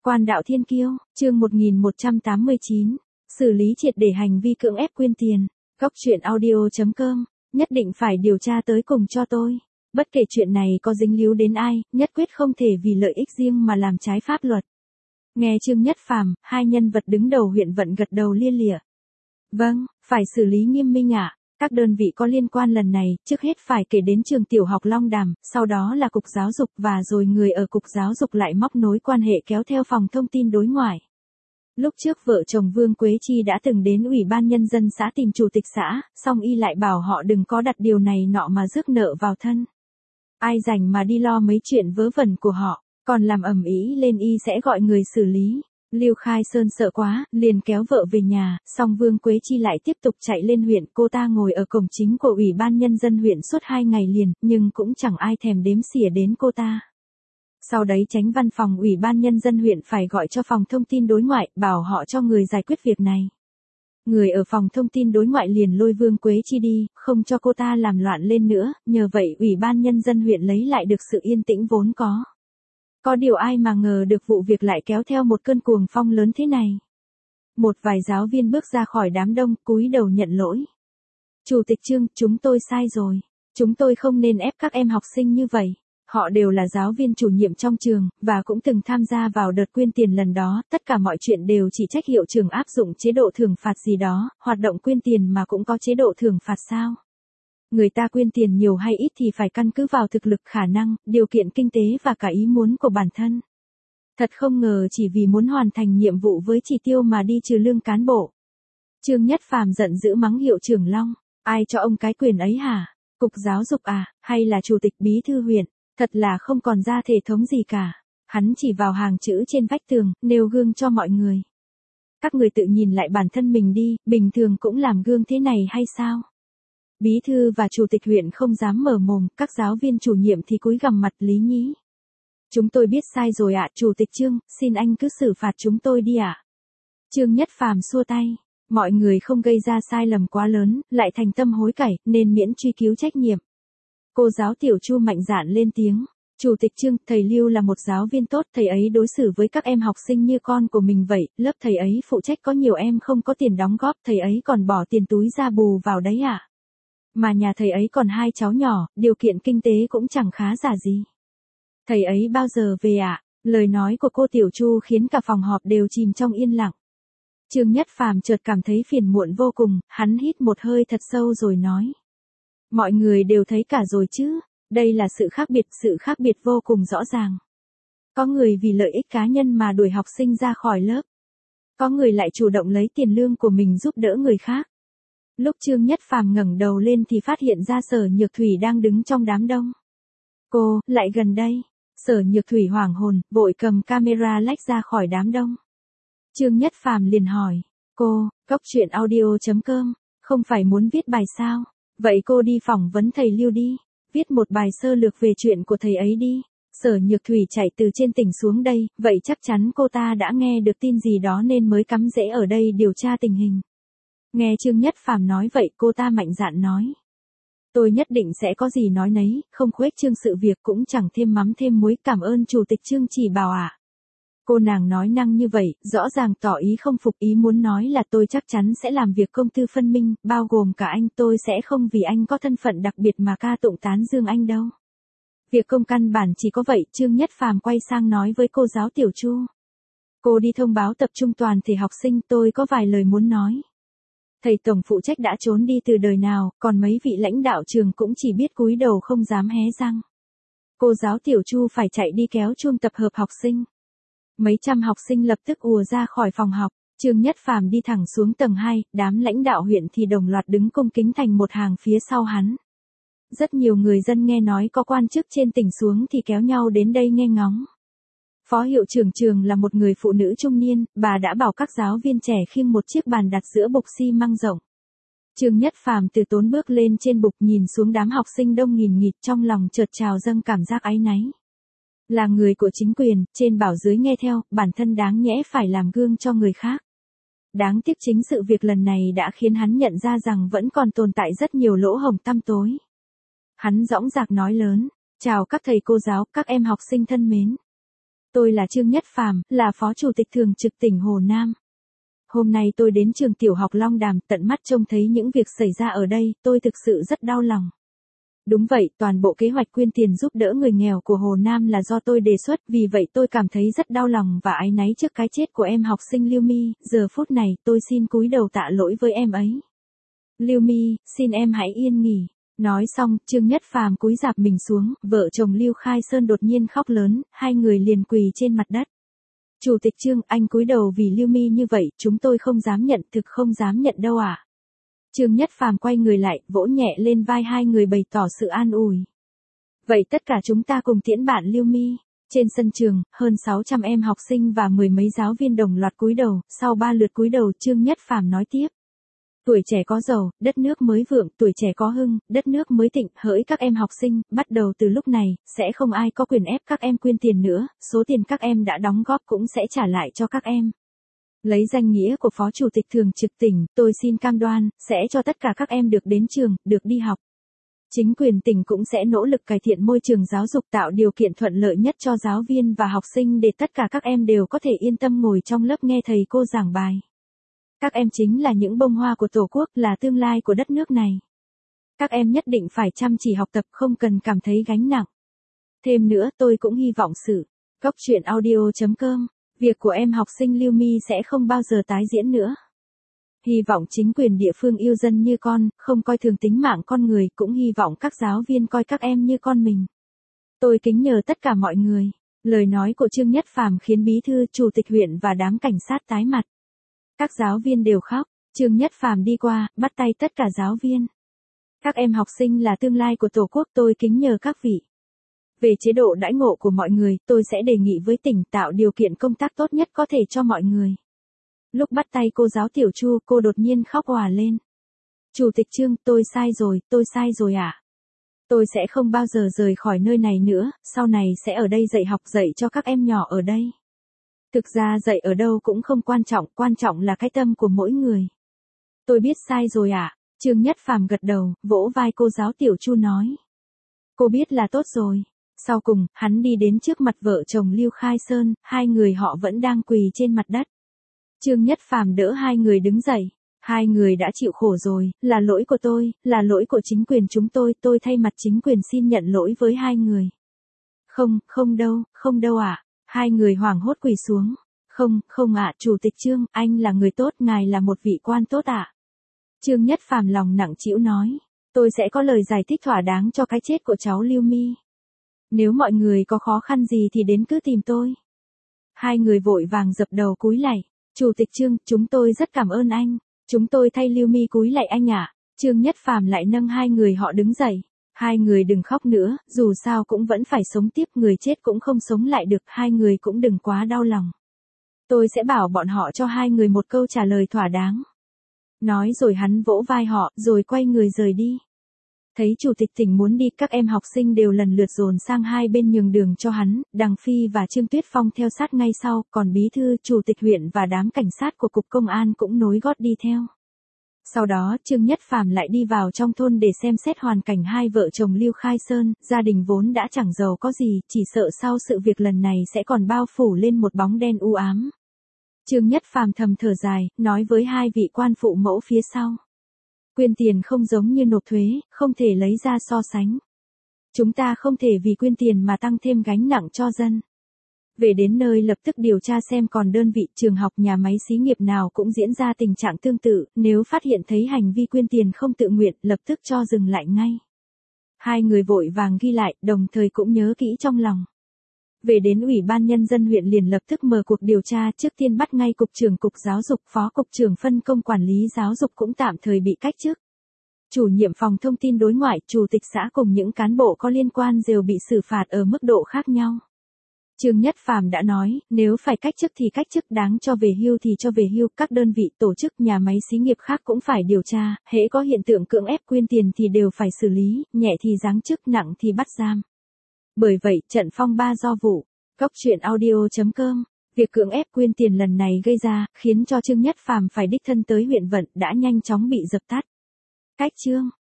Quan đạo thiên kiêu, chương 1189. Xử lý triệt để hành vi cưỡng ép quyên tiền. Góc truyện audio.com. Nhất định phải điều tra tới cùng cho tôi. Bất kể chuyện này có dính líu đến ai, nhất quyết không thể vì lợi ích riêng mà làm trái pháp luật. Nghe Trương Nhất Phàm, hai nhân vật đứng đầu huyện Vận gật đầu lia lịa. Vâng, phải xử lý nghiêm minh ạ. Các đơn vị có liên quan lần này, trước hết phải kể đến trường tiểu học Long Đàm, sau đó là Cục Giáo dục và rồi người ở Cục Giáo dục lại móc nối quan hệ kéo theo Phòng Thông tin Đối ngoại. Lúc trước vợ chồng Vương Quế Chi đã từng đến Ủy ban Nhân dân xã tìm chủ tịch xã, song y lại bảo họ đừng có đặt điều này nọ mà rước nợ vào thân. Ai rảnh mà đi lo mấy chuyện vớ vẩn của họ, còn làm ầm ĩ lên y sẽ gọi người xử lý. Lưu Khai Sơn sợ quá, liền kéo vợ về nhà, song Vương Quế Chi lại tiếp tục chạy lên huyện. Cô ta ngồi ở cổng chính của Ủy ban Nhân dân huyện suốt 2 ngày liền, nhưng cũng chẳng ai thèm đếm xỉa đến cô ta. Sau đấy chánh văn phòng Ủy ban Nhân dân huyện phải gọi cho Phòng Thông tin Đối ngoại, bảo họ cho người giải quyết việc này. Người ở Phòng Thông tin Đối ngoại liền lôi Vương Quế Chi đi, không cho cô ta làm loạn lên nữa, nhờ vậy Ủy ban Nhân dân huyện lấy lại được sự yên tĩnh vốn có. Có điều ai mà ngờ được vụ việc lại kéo theo một cơn cuồng phong lớn thế này. Một vài giáo viên bước ra khỏi đám đông, cúi đầu nhận lỗi. Chủ tịch Trương, chúng tôi sai rồi. Chúng tôi không nên ép các em học sinh như vậy. Họ đều là giáo viên chủ nhiệm trong trường, và cũng từng tham gia vào đợt quyên tiền lần đó. Tất cả mọi chuyện đều chỉ trách hiệu trường áp dụng chế độ thưởng phạt gì đó. Hoạt động quyên tiền mà cũng có chế độ thưởng phạt sao? Người ta quyên tiền nhiều hay ít thì phải căn cứ vào thực lực, khả năng, điều kiện kinh tế và cả ý muốn của bản thân. Thật không ngờ chỉ vì muốn hoàn thành nhiệm vụ với chỉ tiêu mà đi trừ lương cán bộ. Trương Nhất Phàm giận dữ mắng hiệu trưởng Long, ai cho ông cái quyền ấy hả? Cục Giáo dục à, hay là chủ tịch bí thư huyện? Thật là không còn ra thể thống gì cả. Hắn chỉ vào hàng chữ trên vách tường, nêu gương cho mọi người. Các người tự nhìn lại bản thân mình đi, bình thường cũng làm gương thế này hay sao? Bí thư và chủ tịch huyện không dám mở mồm, các giáo viên chủ nhiệm thì cúi gằm mặt lý nhí. Chúng tôi biết sai rồi ạ, Chủ tịch Trương, xin anh cứ xử phạt chúng tôi đi ạ. Trương Nhất Phàm xua tay, mọi người không gây ra sai lầm quá lớn, lại thành tâm hối cải, nên miễn truy cứu trách nhiệm. Cô giáo Tiểu Chu mạnh dạn lên tiếng. Chủ tịch Trương, thầy Lưu là một giáo viên tốt, thầy ấy đối xử với các em học sinh như con của mình vậy, lớp thầy ấy phụ trách có nhiều em không có tiền đóng góp, thầy ấy còn bỏ tiền túi ra bù vào đấy ạ. Mà nhà thầy ấy còn 2 cháu nhỏ, điều kiện kinh tế cũng chẳng khá giả gì. Thầy ấy bao giờ về ạ? Lời nói của cô Tiểu Chu khiến cả phòng họp đều chìm trong yên lặng. Trương Nhất Phàm chợt cảm thấy phiền muộn vô cùng, hắn hít một hơi thật sâu rồi nói. Mọi người đều thấy cả rồi chứ, đây là sự khác biệt vô cùng rõ ràng. Có người vì lợi ích cá nhân mà đuổi học sinh ra khỏi lớp. Có người lại chủ động lấy tiền lương của mình giúp đỡ người khác. Lúc Trương Nhất Phàm ngẩng đầu lên thì phát hiện ra Sở Nhược Thủy đang đứng trong đám đông. Cô, lại gần đây. Sở Nhược Thủy hoảng hồn, vội cầm camera lách ra khỏi đám đông. Trương Nhất Phàm liền hỏi, cô, góc truyện audio.com, không phải muốn viết bài sao? Vậy cô đi phỏng vấn thầy Lưu đi, viết một bài sơ lược về chuyện của thầy ấy đi. Sở Nhược Thủy chạy từ trên tỉnh xuống đây, vậy chắc chắn cô ta đã nghe được tin gì đó nên mới cắm rễ ở đây điều tra tình hình. Nghe Trương Nhất Phàm nói vậy cô ta mạnh dạn nói. Tôi nhất định sẽ có gì nói nấy, không khuếch trương sự việc cũng chẳng thêm mắm thêm muối, cảm ơn Chủ tịch Trương chỉ bảo ạ. Cô nàng nói năng như vậy, rõ ràng tỏ ý không phục, ý muốn nói là tôi chắc chắn sẽ làm việc công tư phân minh, bao gồm cả anh, tôi sẽ không vì anh có thân phận đặc biệt mà ca tụng tán dương anh đâu. Việc công căn bản chỉ có vậy. Trương Nhất Phàm quay sang nói với cô giáo Tiểu Chu. Cô đi thông báo tập trung toàn thể học sinh, tôi có vài lời muốn nói. Thầy tổng phụ trách đã trốn đi từ đời nào, còn mấy vị lãnh đạo trường cũng chỉ biết cúi đầu không dám hé răng. Cô giáo Tiểu Chu phải chạy đi kéo chuông tập hợp học sinh. Mấy trăm học sinh lập tức ùa ra khỏi phòng học. Trương Nhất Phàm đi thẳng xuống tầng 2, đám lãnh đạo huyện thì đồng loạt đứng cung kính thành một hàng phía sau hắn. Rất nhiều người dân nghe nói có quan chức trên tỉnh xuống thì kéo nhau đến đây nghe ngóng. Phó hiệu trưởng trường là một người phụ nữ trung niên, bà đã bảo các giáo viên trẻ khiêng một chiếc bàn đặt giữa bục xi măng rộng. Trương Nhất Phàm từ tốn bước lên trên bục nhìn xuống đám học sinh đông nghìn nghịt, trong lòng chợt trào dâng cảm giác áy náy. Là người của chính quyền, trên bảo dưới nghe theo, bản thân đáng nhẽ phải làm gương cho người khác. Đáng tiếc chính sự việc lần này đã khiến hắn nhận ra rằng vẫn còn tồn tại rất nhiều lỗ hổng tăm tối. Hắn dõng dạc nói lớn, chào các thầy cô giáo, các em học sinh thân mến. Tôi là Trương Nhất Phàm, là Phó Chủ tịch Thường trực tỉnh Hồ Nam. Hôm nay tôi đến trường tiểu học Long Đàm, tận mắt trông thấy những việc xảy ra ở đây, tôi thực sự rất đau lòng. Đúng vậy, toàn bộ kế hoạch quyên tiền giúp đỡ người nghèo của Hồ Nam là do tôi đề xuất, vì vậy tôi cảm thấy rất đau lòng và áy náy trước cái chết của em học sinh Lưu My, giờ phút này tôi xin cúi đầu tạ lỗi với em ấy. Lưu My, xin em hãy yên nghỉ. Nói xong, Trương Nhất Phàm cúi rạp mình xuống, vợ chồng Lưu Khai Sơn đột nhiên khóc lớn, hai người liền quỳ trên mặt đất. Chủ tịch Trương, anh cúi đầu vì Lưu My như vậy, chúng tôi không dám nhận, thực không dám nhận đâu ạ. Trương Nhất Phàm quay người lại, vỗ nhẹ lên vai hai người bày tỏ sự an ủi. Vậy tất cả chúng ta cùng tiễn bạn Lưu My. Trên sân trường, hơn 600 em học sinh và mười mấy giáo viên đồng loạt cúi đầu, sau 3 lượt cúi đầu Trương Nhất Phàm nói tiếp. Tuổi trẻ có giàu, đất nước mới vượng, tuổi trẻ có hưng, đất nước mới thịnh, hỡi các em học sinh, bắt đầu từ lúc này, sẽ không ai có quyền ép các em quyên tiền nữa, số tiền các em đã đóng góp cũng sẽ trả lại cho các em. Lấy danh nghĩa của Phó Chủ tịch Thường trực tỉnh, tôi xin cam đoan, sẽ cho tất cả các em được đến trường, được đi học. Chính quyền tỉnh cũng sẽ nỗ lực cải thiện môi trường giáo dục, tạo điều kiện thuận lợi nhất cho giáo viên và học sinh để tất cả các em đều có thể yên tâm ngồi trong lớp nghe thầy cô giảng bài. Các em chính là những bông hoa của Tổ quốc, là tương lai của đất nước này. Các em nhất định phải chăm chỉ học tập, không cần cảm thấy gánh nặng. Thêm nữa, tôi cũng hy vọng Goctruyện.audio.com, việc của em học sinh Lưu My sẽ không bao giờ tái diễn nữa. Hy vọng chính quyền địa phương yêu dân như con, không coi thường tính mạng con người, cũng hy vọng các giáo viên coi các em như con mình. Tôi kính nhờ tất cả mọi người. Lời nói của Trương Nhất Phàm khiến bí thư, chủ tịch huyện và đám cảnh sát tái mặt. Các giáo viên đều khóc, Trương Nhất Phàm đi qua, bắt tay tất cả giáo viên. Các em học sinh là tương lai của Tổ quốc, tôi kính nhờ các vị. Về chế độ đãi ngộ của mọi người, tôi sẽ đề nghị với tỉnh tạo điều kiện công tác tốt nhất có thể cho mọi người. Lúc bắt tay cô giáo Tiểu Chu, cô đột nhiên khóc òa lên. Chủ tịch Trương, tôi sai rồi ạ. Tôi sẽ không bao giờ rời khỏi nơi này nữa, sau này sẽ ở đây dạy học, dạy cho các em nhỏ ở đây. Thực ra dạy ở đâu cũng không quan trọng là cái tâm của mỗi người. Tôi biết sai rồi ạ. Trương Nhất Phàm gật đầu, vỗ vai cô giáo Tiểu Chu nói. Cô biết là tốt rồi. Sau cùng, hắn đi đến trước mặt vợ chồng Lưu Khai Sơn, hai người họ vẫn đang quỳ trên mặt đất. Trương Nhất Phàm đỡ hai người đứng dậy. Hai người đã chịu khổ rồi, là lỗi của tôi, là lỗi của chính quyền chúng tôi thay mặt chính quyền xin nhận lỗi với hai người. Không đâu ạ. Hai người hoảng hốt quỳ xuống. Không ạ, Chủ tịch Trương, anh là người tốt, ngài là một vị quan tốt ạ. Trương Nhất Phàm lòng nặng trĩu nói. Tôi sẽ có lời giải thích thỏa đáng cho cái chết của cháu Lưu My. Nếu mọi người có khó khăn gì thì đến cứ tìm tôi. Hai người vội vàng dập đầu cúi lạy. Chủ tịch Trương, chúng tôi rất cảm ơn anh. Chúng tôi thay Lưu My cúi lạy anh ạ. Trương Nhất Phàm lại nâng hai người họ đứng dậy. Hai người đừng khóc nữa, dù sao cũng vẫn phải sống tiếp, người chết cũng không sống lại được, hai người cũng đừng quá đau lòng. Tôi sẽ bảo bọn họ cho hai người một câu trả lời thỏa đáng. Nói rồi hắn vỗ vai họ, rồi quay người rời đi. Thấy chủ tịch tỉnh muốn đi, các em học sinh đều lần lượt dồn sang hai bên nhường đường cho hắn, Đằng Phi và Trương Tuyết Phong theo sát ngay sau, còn bí thư, chủ tịch huyện và đám cảnh sát của cục công an cũng nối gót đi theo. Sau đó, Trương Nhất Phàm lại đi vào trong thôn để xem xét hoàn cảnh hai vợ chồng Lưu Khai Sơn, gia đình vốn đã chẳng giàu có gì, chỉ sợ sau sự việc lần này sẽ còn bao phủ lên một bóng đen u ám. Trương Nhất Phàm thầm thở dài, nói với hai vị quan phụ mẫu phía sau. Quyên tiền không giống như nộp thuế, không thể lấy ra so sánh. Chúng ta không thể vì quyên tiền mà tăng thêm gánh nặng cho dân. Về đến nơi lập tức điều tra xem còn đơn vị, trường học, nhà máy xí nghiệp nào cũng diễn ra tình trạng tương tự, nếu phát hiện thấy hành vi quyên tiền không tự nguyện, lập tức cho dừng lại ngay. Hai người vội vàng ghi lại, đồng thời cũng nhớ kỹ trong lòng. Về đến Ủy ban Nhân dân huyện liền lập tức mở cuộc điều tra, trước tiên bắt ngay Cục trưởng Cục Giáo dục, Phó Cục trưởng phân công quản lý giáo dục cũng tạm thời bị cách chức. Chủ nhiệm phòng thông tin đối ngoại, chủ tịch xã cùng những cán bộ có liên quan đều bị xử phạt ở mức độ khác nhau. Trương Nhất Phàm đã nói, nếu phải cách chức thì cách chức, đáng cho về hưu thì cho về hưu, các đơn vị, tổ chức, nhà máy xí nghiệp khác cũng phải điều tra, hễ có hiện tượng cưỡng ép quyên tiền thì đều phải xử lý, nhẹ thì giáng chức, nặng thì bắt giam. Bởi vậy, trận phong ba do vụ. Goctruyện.audio.com, việc cưỡng ép quyên tiền lần này gây ra, khiến cho Trương Nhất Phàm phải đích thân tới huyện Vận, đã nhanh chóng bị dập tắt. Cách chương